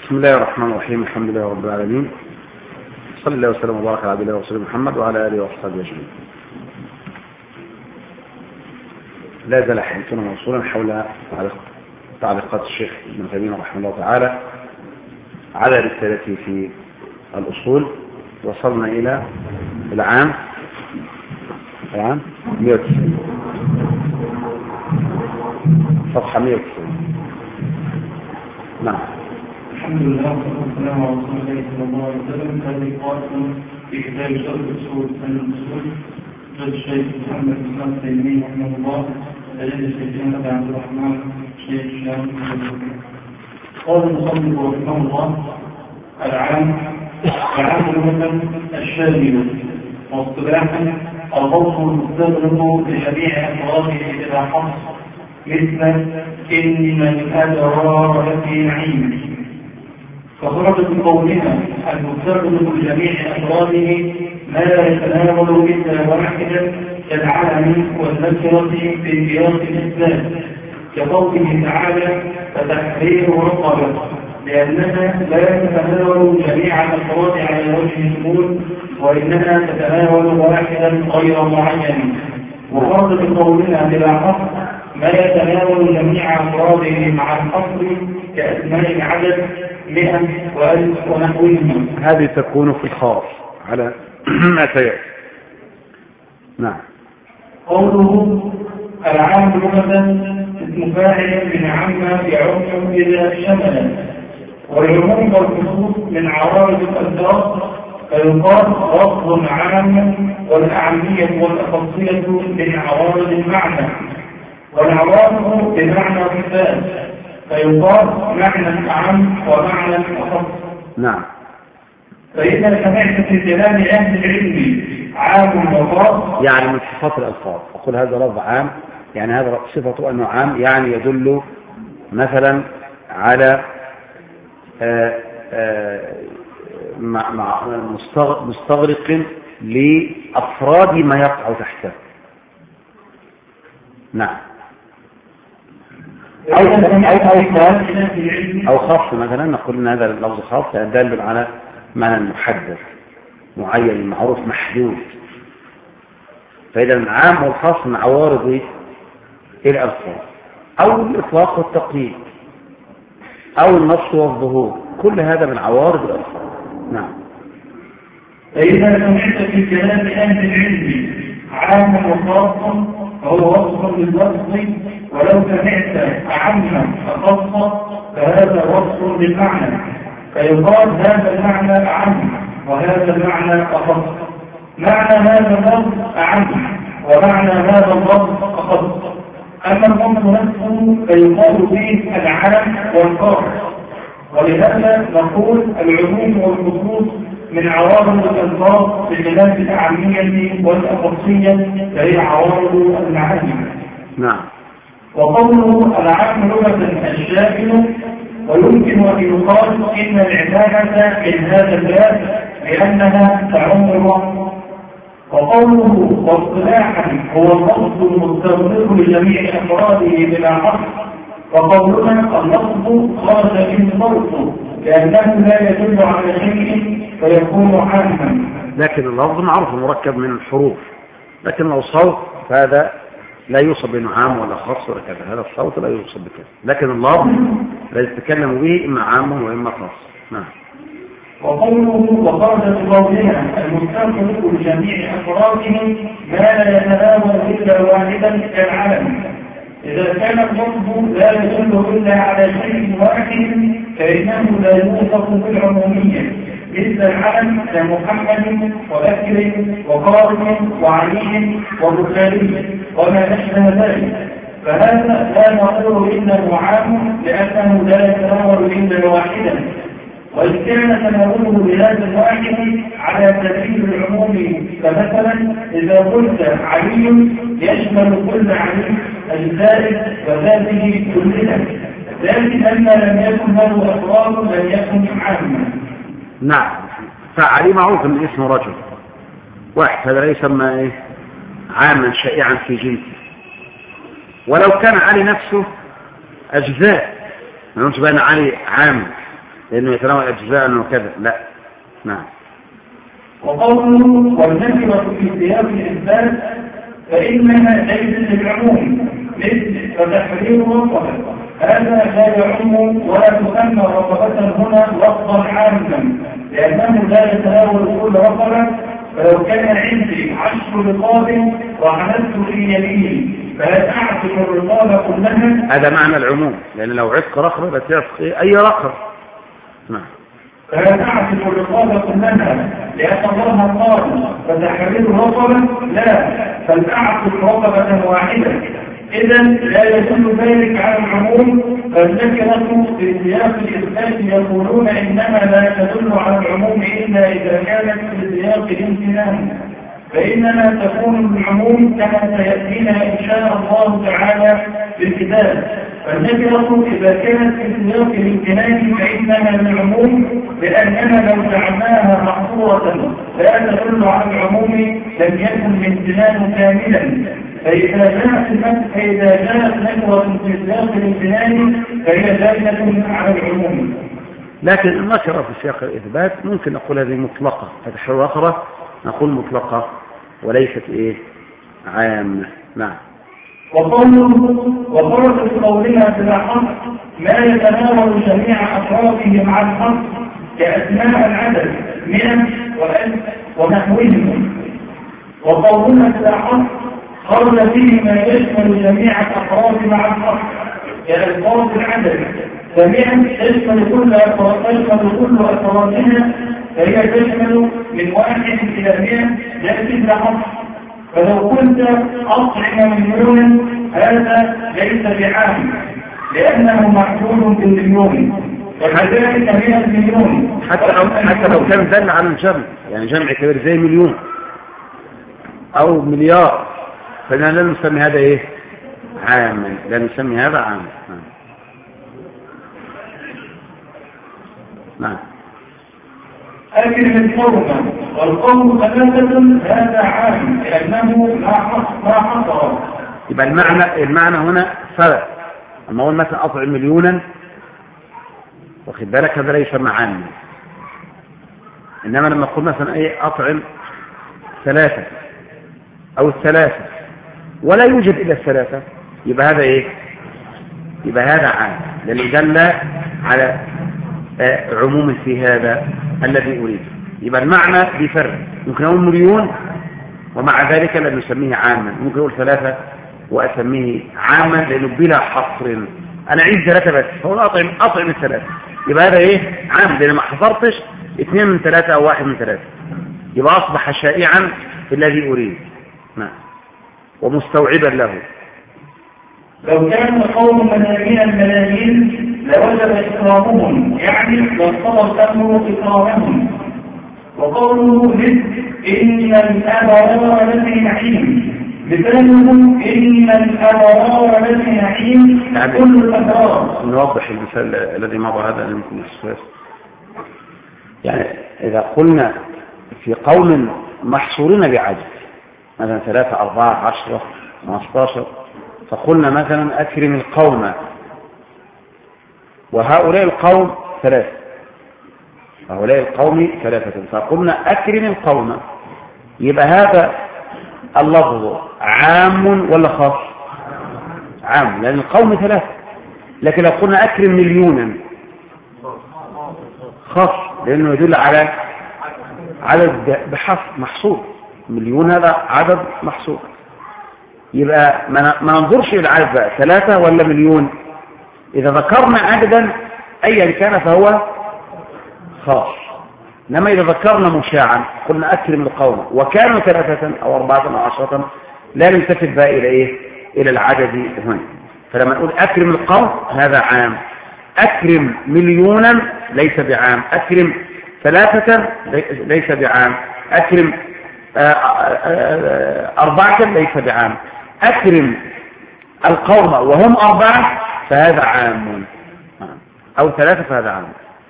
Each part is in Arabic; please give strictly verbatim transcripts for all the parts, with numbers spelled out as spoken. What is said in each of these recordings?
بسم الله الرحمن الرحيم. الحمد لله رب العالمين، صلى الله وسلم وبارك على عبد الله ورسوله محمد وعلى اله واصحابه اجمعين. لا زال حديثنا موصولا حول تعليقات الشيخ ابن تيمية رحمه الله تعالى على رسالته في الأصول. وصلنا إلى العام العام مئة وتسعين، صفحة مئة وتسعين. نعم. الحمد لله والسلام على رسول الله صلى الله عليه وسلم. هذه قائمة في كتاب شرح الأصول عن الأصول لدى الشيخ محمد بن ابن تيمية رحمه الله، لدى الشيخ أحمد عبد الرحمن شيخ الشام. قال المصنف رحمه الله: العام العام لغة الشامل، واصطلاحا الوصف المستغرق لجميع أفراده إلى حصر، مثل إن من أدرى في نعيم، فخرج من قولنا المستغرق لجميع أفراده ما لا يتناول إلا واحدا كالعلم والنكرة في سياق الإسلام، كقوله تعالى: فتحرير رقبة، لأنها لا تتناول جميع الأفراد على وجه الشمول، وإنها تتناول واحدا غير معين. وخرج من قولنا بلا حصر ما يتناول جميع أفراده مع الحصر كأسماء العدد مئة وألف ونحوهما. هذه تكون في الخاص على ما سيأتي. نعم. قوله العام لغة اسم فاعل من عم يعم إذا شمل، والعموم والخصوص من عوارض الألفاظ، فيقال لفظ عام، والأعمية والأخصية من عوارض المعنى، والعوارض بمعنى صفات، فيقال معنى أعم ومعنى أخص. نعم. فإذا سمعت في كلام أهل العلم عام وخاص، يعني من صفات الألفاظ، أقول هذا لفظ عام، يعني هذا صفته أنه عام، يعني يدل مثلا على آآ آآ مع مع مستغرق لأفراد ما يقع تحته. نعم. أو أو خاص أو خاص مثلا، نقول أن هذا اللفظ خاص يدل على معنى محدد معين معروف محدود. فإذا العام والخاص من عوارض الألفاظ، أو الإطلاق والتقييد، أو النص والظهور، كل هذا من عوارض الألفاظ. نعم. فإذا سمعت في كلام أهل العلم عام وخاص فهو وصف لللفظ، ولو سمعت أعم أخص فهذا وصف للمعنى، فيقال هذا المعنى أعم وهذا المعنى أخص. معنى هذا اللفظ أعم ومعنى هذا اللفظ أخص. أما اللفظ نفسه فيقال فيه العام والخاص، ولهذا نقول العموم والخصوص من عوارض الألفاظ بخلاف الأعمية والأخصية فهي عوارض المعاني. نعم. وقوله العام لغة الشامل، ويمكن أن يقال إن العبادة من هذا الباب لأنها تعم الوقت. وقوله واصطلاحا هو اللفظ المستغرق لجميع أفراده بلا حصر، وقولنا اللفظ خرج من صوته لأنه لا يدل على شيء فيكون عاما. لكن اللفظ معروف مركب من الحروف، لكن لو صوت فهذا لا يوصف بأنه عام ولا خاص ولا كذا، هذا الصوت لا يوصف بكذا، لكن اللفظ لا يتكلم به إما عام وإما خاص. نعم. وقوله وخرج بقولنا المستغرق لجميع أفراده ما لا يتناول إلا واحدا كالعلم، إذا كان اللفظ لا يدل إلا على شيء واحد فإنه لا يوصف بالعمومية، مثل العلم كمحمد وبكر وقارن وعلي وبخاري وما أشبه ذلك، فهذا لا نقول إنه عام لأنه لا يتناول إلا واحدا. وإن كان تناوله بهذا الواحد على سبيل العموم، فمثلا إذا قلت علي يشمل كل علي الزائد وذاته كلها، لكن أن لم يكن له أفراد لم يكن عاما. نعم. فعلي معروف من اسم رجل واحد، هذا لا يسمى إيه؟ عاما شائعا في جنسه. ولو كان علي نفسه أجزاء، ما نقولش بأن علي عام لأنه يتناول أجزاء وكذا، لا. نعم. وقوله والنكرة في سياق الإثبات فإنها ليست للعموم مثل فتحرير رقبة، هذا لا يعم ولا تسمى رقبة هنا لفظا عاما لأنه لا يتناول كل رقبة. فلو كان عندي عشر رقاب وحملت في يميني فهل أعتق الرقاب كلها؟ هذا معنى العموم، لأن لو عتق رقبة بتعتق أي رقبة. نعم. فلا تعتق الرقابة كلها لأن الله قال فتحرير رقبة، لا، فلتعتق رقبة واحدة. إذا لا يدل ذلك على العموم، فالنكرة في سياق الإثبات يقولون إنما لا تدل على العموم إلا إذا كانت في سياق الامتنان، فإنما تكون العموم كما سيأتينا إن شاء الله تعالى في الكتاب. فالنكرة إذا كانت في سياق الامتنان فإنها للعموم، لأننا لو جعلناها محصورة لا تدل على العموم لم يكن الامتنان كاملا. فإذا جاءت فإذا جاءت نكرة في سياق الامتنان فهي دالة على العموم. لكن النكرة في سياق الإثبات ممكن نقول هذه مطلقة، فتحرير رقبة نقول مطلقة وليست إيه عامة. نعم. وقولت قولنا بلا حصر ما يتناول جميع أفراده مع الحصر كأسماء العدد مئة وألف ونحوهم. وقولنا بلا حصر خرج فيه ما يشمل جميع الأفراد مع الحصر كألفاظ العدد، فمئة تشمل كل أفرادها فهي تشمل من واحد إلى مئة يأتي بلا حصر. فلو كنت أطعم مليونا هذا ليس بعام لأنه محدود بالمليون، وكذلك مئة مليون حتى لو حتى لو كان دل على الجمع، يعني جمع كبير زي مليون أو مليار، فإننا لا نسمي هذا إيه عاما، لا نسمي هذا عاما. نعم. أكل القوم والقوم ثلاثة هذا عام لأنه لا حصر. يبقى المعنى المعنى هنا فرق. أما أقول مثلا أطعم مليونا واخد بالك هذا لا يسمى عاما، إنما لما أقول مثلا أي أطعم ثلاثة أو الثلاثة ولا يوجد إلا الثلاثة يبقى هذا إيه؟ يبقى هذا عام، لأنه دل على عموم في هذا الذي أريد. يبقى المعنى بفرق، ممكن أقول مليون ومع ذلك لا نسميه عاما، ممكن أقول ثلاثة وأسميه عاما لأنه بلا حصر. أنا عيد ثلاثة بس فأقول أطعم أطعم الثلاثة يبقى هذا إيه عام، لأن ما حصرتش اثنين من ثلاثة أو واحد من ثلاثة، يبقى أصبح شائعا في الذي أريد. نعم. ومستوعبا له. لو كان قوم ملايين الملايين لوجب إكرامهم، يعني لاصطدر الأمر إكرامهم. وقوله مثل إن الأبرار لفي نعيم، مثاله إن الأبرار لفي نعيم كل الأبرار. نوضح المثال الذي مضى هذا يمكن السؤال. يعني إذا قلنا في قوم محصورين بعدد مثلا ثلاثة أربعة عشرة خمستاشر، فقلنا مثلا أكرم القوم، وهؤلاء القوم ثلاثة، هؤلاء القوم ثلاثة، فقلنا أكرم القوم، يبقى هذا اللفظ عام ولا خاص؟ عام، لأن القوم ثلاثة. لكن لو قلنا أكرم مليونا خاص، لأنه يدل على عدد بحث محصور، مليون هذا عدد محصور. يبقى ما ننظرش إلى العدد بقى ثلاثة ولا مليون، إذا ذكرنا عددا أيا كان فهو خاص. إنما إذا ذكرنا مشاعا قلنا أكرم القوم وكانوا ثلاثة أو أربعة أو عشرة لا نلتفت بقى إلى إيه؟ إلى العدد هنا. فلما نقول أكرم القوم هذا عام، أكرم مليونا ليس بعام، أكرم ثلاثة ليس بعام، أكرم أربعة ليس بعام، أكرم القوم وهم أربعة فهذا عام، أو ثلاثة فهذا عام.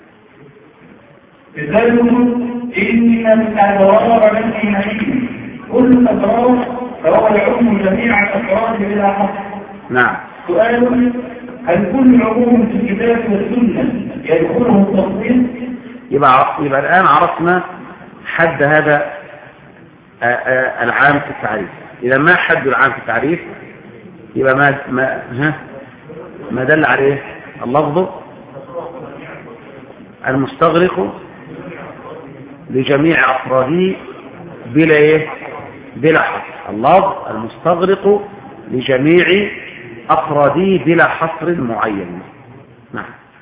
مثاله إن الأبرار لفي نعيم، كل الأبرار فهو يعم جميع الأفراد بلا حصر. نعم. سؤال هل كل عموم في الكتاب والسنة يدخله التفصيل؟ يبقى يبقى الآن عرفنا حد هذا العام في التعريف. إذا ما حد العام في التعريف يبقى ما ما ها ما دل عليه اللفظ المستغرق لجميع أفراده بلا إيه؟ بلا حصر. اللفظ المستغرق لجميع أفراده بلا حصر معين. نعم.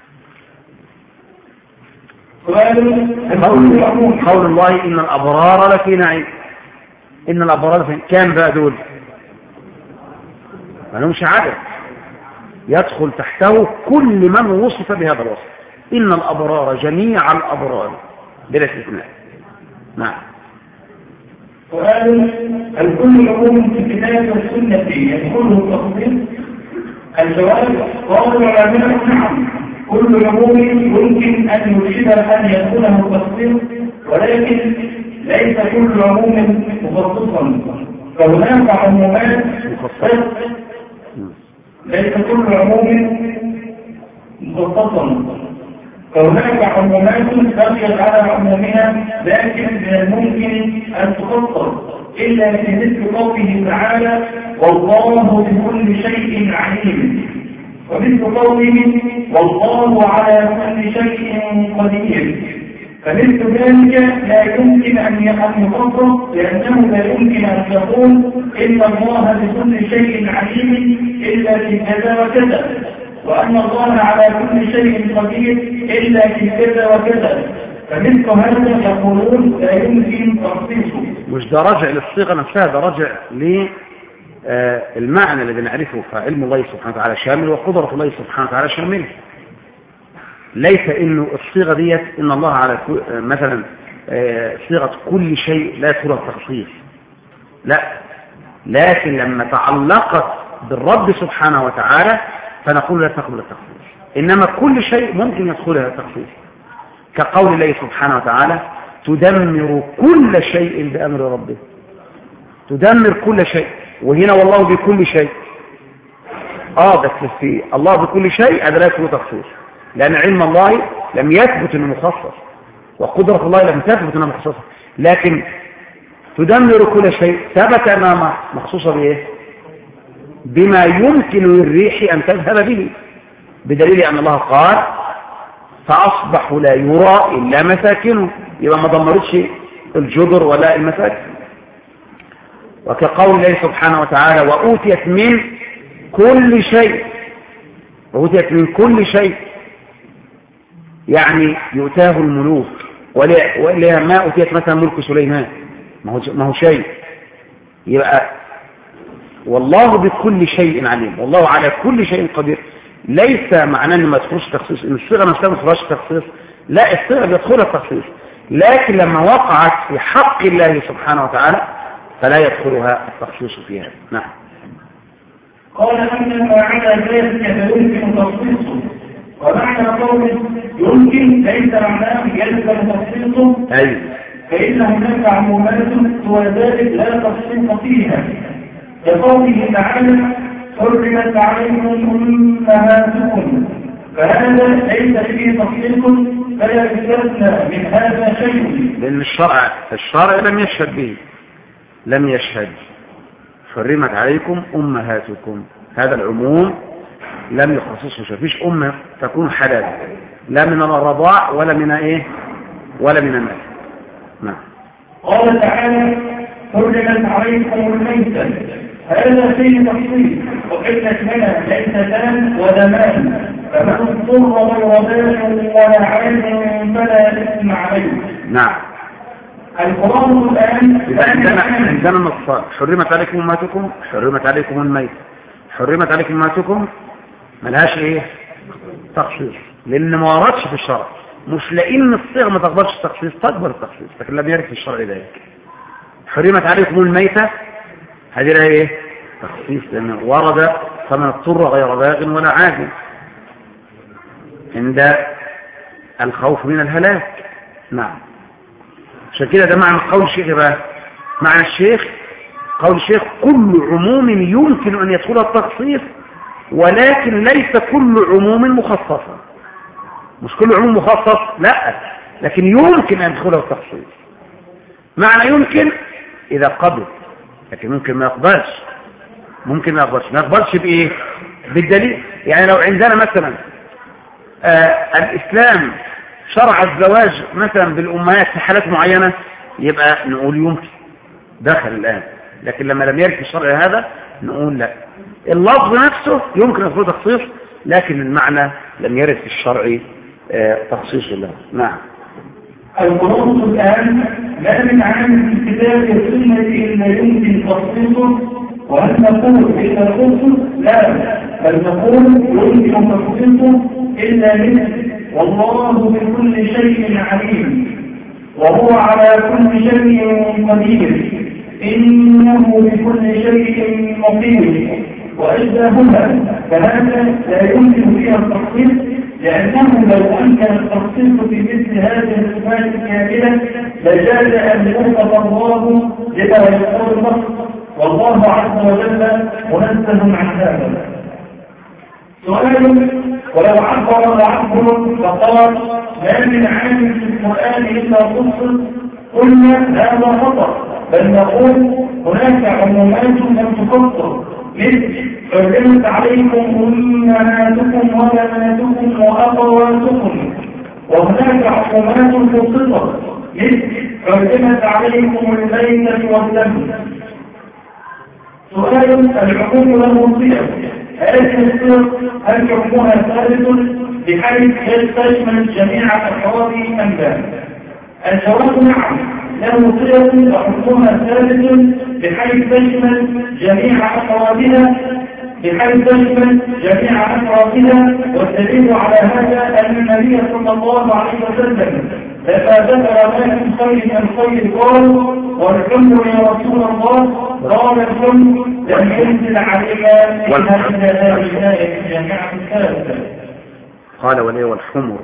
قول, قول الله إن الأبرار لفي نعيم. إن الأبرار لفي كان بقى دول ما لهمش عدد، يدخل تحته كل من وصف بهذا الوصف. إن الأبرار جميع الأبرار بلا استثناء. نعم. سؤال: هل كل عموم في الكتاب والسنة يدخله التفصيل؟ الجواب: قال العلماء نعم، كل عموم يمكن أن يرشد أن يدخله التفصيل، ولكن ليس كل عموم مخصصا، فهناك عمومات ليس كل عموم مخصصا فهناك عمومات تغير على عمومها، لكن من الممكن أن تخصص إلا في مثل قوله تعالى: والله بكل شيء عليم، ومثل قوله: والله على كل شيء قدير. فمثل ذلك لا يمكن أن يخصص، لأنه لا يمكن أن تقول إن الله بكل شيء عليم إلا في كذا وكذا، وأن الله على كل شيء قدير إلا في كذا وكذا. فمثل هذا يقولون لا يمكن تخصيصه. مش ده راجع للصيغة نفسها، ده راجع للمعنى الذي نعرفه، فعلم الله سبحانه وتعالى شامل وقدرة الله سبحانه وتعالى شامل. ليس إنه الصيغة ديت إن الله على مثلا صيغة كل شيء لا ترى التخصيص، لا، لكن لما تعلقت بالرب سبحانه وتعالى فنقول لا تقبل التخصيص. إنما كل شيء ممكن يدخلها التخصيص، كقول الله سبحانه وتعالى: تدمر كل شيء بأمر ربه. تدمر كل شيء، وهنا والله بكل شيء. اه بس في الله بكل شيء هذا لا يكون تخصيص، لأن علم الله لم يثبت أنه مخصص، وقدرة الله لم تثبت أنها مخصصة. لكن تدمر كل شيء ثبت أنها مخصوصة بإيه؟ بما يمكن للريح أن تذهب به، بدليل أن الله قال: فأصبحوا لا يرى إلا مساكنه. يبقى ما دمرتش الجدر ولا المساكن. وكقول الله سبحانه وتعالى: وأوتيت من كل شيء. وأوتيت من كل شيء يعني يؤتاه الملوك، ولا ما أوتيت مثلا ملك سليمان، ما هو شيء. يبقى والله بكل شيء عليم، والله على كل شيء قدير. ليس معناه ان ما يدخلش تخصيص، ان الصيغه نفسها ما تدخلش تخصيص، لا، الصيغه بيدخلها التخصيص، لكن لما وقعت في حق الله سبحانه وتعالى فلا يدخلها التخصيص فيها. نعم. قال: أما على ذلك فيمكن تخصيصه، ومعنى قول يمكن ليس معناه يلزم تخصيصه، أيوه، فإن هناك عمومات سوى ذلك لا تخصيص فيها، كقوله تعالى: حرمت عليكم أمهاتكم، فهذا ليس فيه تخصيص، فلا يستثنى من هذا شيء، لأن الشرع الشرع لم يشهد به، لم يشهد. حرمت عليكم أمهاتكم، هذا العموم لم يخصصه. فيش أمة تكون حلال، لا من الرضاع ولا من إيه ولا من النسل. نعم. قال تعالى: حرمت عليكم الميتة، هذا فيه تخصيص، وقلت لنا ميتتان ودمان، فمن اضطر غير باغ ولا عاد فلا إثم عليه. نعم. القرآن الآن عندنا عندنا نصان: حرمت عليكم أمهاتكم، حرمت عليكم الميت. حرمت عليكم أمهاتكم ملهاش ايه تخصيص، لان ما وردش في الشرع، مش لان الصيغه ما تقبلش التخصيص، تقبل التخصيص، لكن لم يرد في الشرع ذلك. حرمت عليكم الميتة، هذه لها ايه تخصيص، لان ورد: فمن اضطر غير باغ ولا عاد، عند الخوف من الهلاك. نعم. عشان كده ده معنى قول الشيخ بقى، معنى الشيخ قول الشيخ: كل عموم يمكن ان يدخل التخصيص ولكن ليس كل عموم مخصصا. مش كل عموم مخصص، لا، لكن يمكن أن يدخله التخصيص. معنى يمكن إذا قبل، لكن ممكن ما يقبلش. ممكن ما يقبلش ما يقبلش بإيه؟ بالدليل. يعني لو عندنا مثلا آه الإسلام شرع الزواج مثلا بالأمهات في حالات معينة، يبقى نقول يمكن دخل الآن. لكن لما لم يرد الشرع هذا نقول لا. اللفظ نفسه يمكن يكون تخصيص، لكن المعنى لم يرد في الشرع آه تخصيص الله. نعم. الخلاصة الآن ما من عام في الكتاب والسنة إلا يمكن تخصيصه، وهل نقول إلا خصص؟ لا، بل نقول يمكن تخصيصه إلا منه، والله بكل شيء عليم وهو على كل شيء قدير إنه بكل شيء مقيم. وأشباهها فهذا لا يمكن فيها التخصيص، لأنه لو أمكن التخصيص في مثل هذه الصفات الكاملة لجاز أن يوصف الله لما يقول النص، والله عز وجل منزه عن هذا. سؤال: ولو عبر العبر فقال ما من عام في القرآن إلا خصص، قلنا هذا خطأ، بل نقول هناك عمومات لم تخصص، مثل حرمت عليكم أمهاتكم وبناتكم وأخواتكم، وهناك عمومات خصصت، مثل حرمت عليكم الميتة والدم. سؤال: العموم له صيغ، هذه الصيغ هل حكمها ثابت بحيث تشمل جميع أفراده أم لا؟ الجواب نعم، له صيغ وحكمها ثابت بحيث تشمل جميع أفرادها بحيث تشمل جميع أفرادها والدليل على هذا أن النبي صلى الله عليه وسلم لما ذكر ما من خير الخير قال: والحمد يا رسول الله، قال الحمد لم ينزل علينا إلا إلا هذه الآية جميعا ثابتة. قال وليه والحمر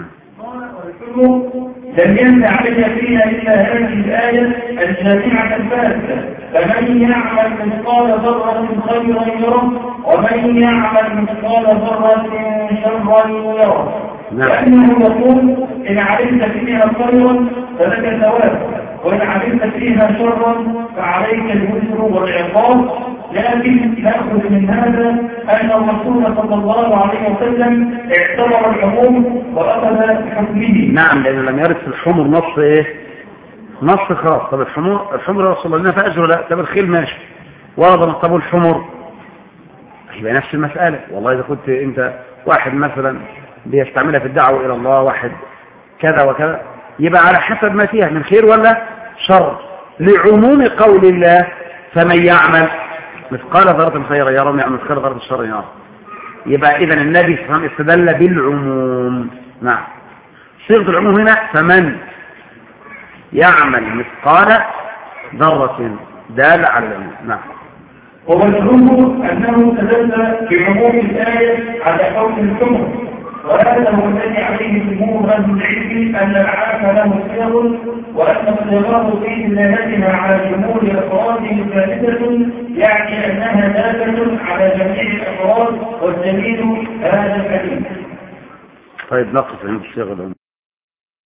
لم ينزل علينا فيها إلا هذه الآية الجامعة الثابتة. فمن يعمل مثقال ذرة خيرا يره، ومن يعمل مثقال ذرة شرا يره. لأنه يقول: إن علمت فيها خيرا فلك ثواب، وإن علمت فيها شرا فعليك الوزر والعقاب. لكن نأخذ من هذا أن الرسول صلى الله عليه وسلم اعتبر العموم وأخذ بحكمه. نعم، لأنه لم يرد في الحمر نص إيه؟ نص خاص. طب الحمر الحمر يا رسول الله لنا فأجر؟ لا. طب الخيل ماشي، ورد طب الحمر يبقى نفس المسألة. والله إذا كنت أنت واحد مثلا بيستعملها في الدعوة إلى الله، واحد كذا وكذا، يبقى على حسب ما فيها من خير ولا شر، لعموم قول الله: فمن يعمل مثقال ذرة خيرا يرى ومن يعمل مثقال ذرة شرا يرى. يبقى إذن النبي صلى الله عليه وسلم استدل بالعموم. نعم، صيغة العموم هنا فمن يعمل مثقال ذرة دال على العموم. نعم. ومنهم أنه استدل بعموم الآية على حكم الحمر، وهذا هو الذي عليه جمهور اهل العلم ان العام له صيغ، وان الصيغات فيه دلالتها على جمهور افراده ثابته، يعني انها داله على جميع الافراد، والدليل هذا الحديث. طيب نقف عند الصيغه.